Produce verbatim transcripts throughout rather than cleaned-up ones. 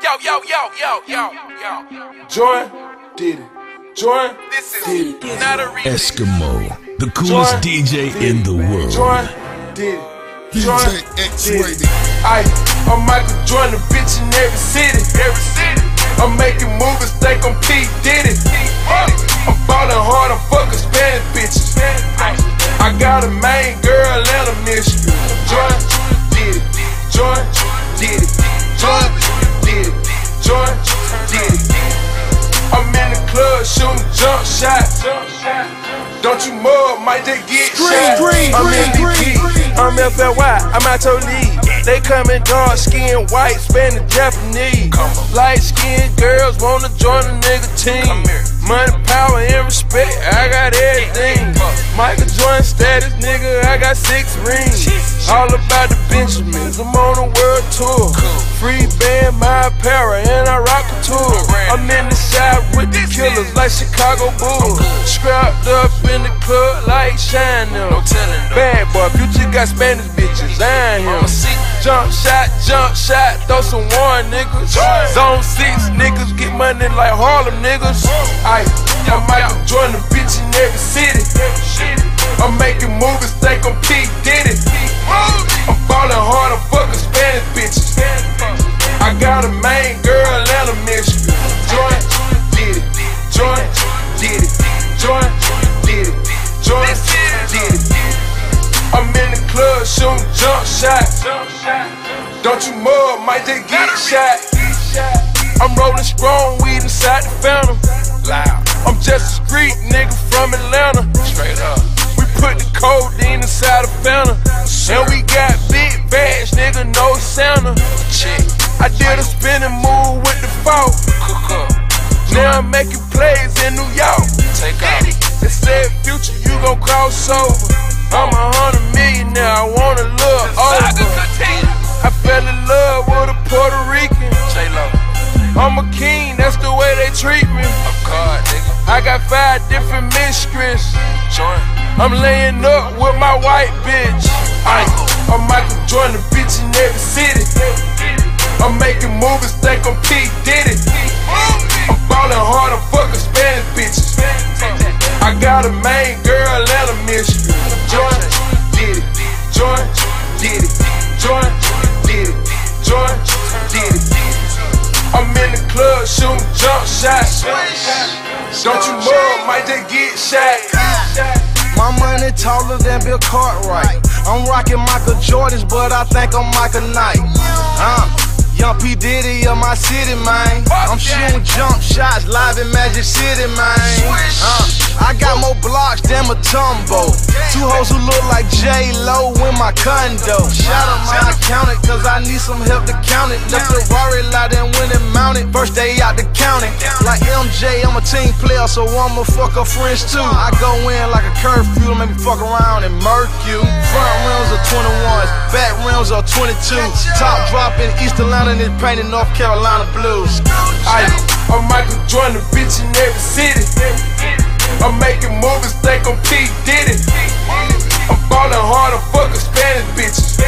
Yo, yo, yo, yo, yo, yo. Join, did it. Join, This is did it. not a remix. Eskimo, the coolest Join, D J did in it. the world. Join, did it. Join, D J X-Rated. did it. Aye, I'm Michael Jordan, bitch in every city. Every city. I'm making movies, think I'm P. Diddy. I'm ballin' hard, I'm fucking Spanish bitches. I got a main girl and a mission. Join, did it. Join, did it. Join, did it. Join, did it. I'm in the club shooting jump shots. Don't you mug, might they get shot. I'm M V P, I'm F L Y, I'm out your league. They coming dark skin, white, Spanish, Japanese. Light skinned girls wanna join a nigga team. Money, power, and respect, I got everything. Michael Jordan status, nigga, I got six rings. All about the Benjamins, I'm on a world tour. Free band, my apparel, and I rock a tour. I'm in the shop with the killers like Chicago Bulls. Scrapped up in the club like Shine them. Bad boy, Future got Spanish bitches, I ain't him. Jump shot, jump shot, throw some one niggas. Zone six niggas get money like Harlem niggas. Aye, I'm Michael Jordan, bitch in every city. I'm making movies, think I'm P. Diddy. I'm ballin' hard, I'm fucking Spanish bitches. I got a main girl and a mission. Join, did it. Join, did it. Join, did it. Join, did it. I'm in the club shooting jump shots. Don't you mug, might they get shot. I'm rolling strong weed inside the Phantom. I'm just a street nigga from Atlanta. Straight up. We put the codeine inside the Phantom. And we got big bags, nigga, no Santa. Chick. I did a spinning move with the fault. Cook up. Now I'm making plays in New York. Take out. They said, Future, you gon' cross over. I'm a hundred million now, I wanna look Saga over. continue. I fell in love with a Puerto Rican. J-Lo. I'm a king, that's the way they treat me. I'm card, nigga. I got five different mistresses. Join. I'm laying up with my white bitch. Aye, I'm Michael Jordan, bitch in every city. I'm making movies, think I'm P. Diddy. I'm ballin' hard, I'm fucking Spanish bitches. I got a main girl and a mission. Join, did it. Join, did it. Join, did it. Join, did it. I'm in the club shooting jump shots. Don't you mug, might they get shot. My money taller than Bill Cartwright. I'm rocking Michael Jordans, but I think I'm Michael Knight. Uh, Young P. Diddy of my city, man. I'm shooting jump shots live in Magic City, man. Uh, I got more blocks than Matumbo. Two hoes who look like J-Lo in my condo. Shout out my accountant, cause I need some help to count it. Left the Rari lot and went and mounted. First day out the county. Like M J, I'm a team player, so I'ma fuck her friends too. I go in like a curfew, make me fuck around and murk you. Front rims are twenty-ones, back rims are twenty-two. Top drop in East Atlanta and it's painted North Carolina blues. Aye, I'm Michael Jordan, bitch in every city. I'm making movies, think I'm P. Diddy. I'm ballin' hard, I'm fucking Spanish bitches.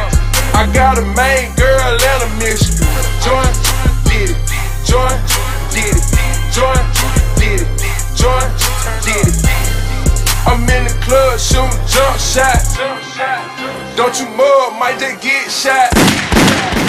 I got a main girl and a mission. Join, did it. Join, did it. Join, did it. Join, did it. I'm in the club shooting jump shots. Don't you mug, might they get shot.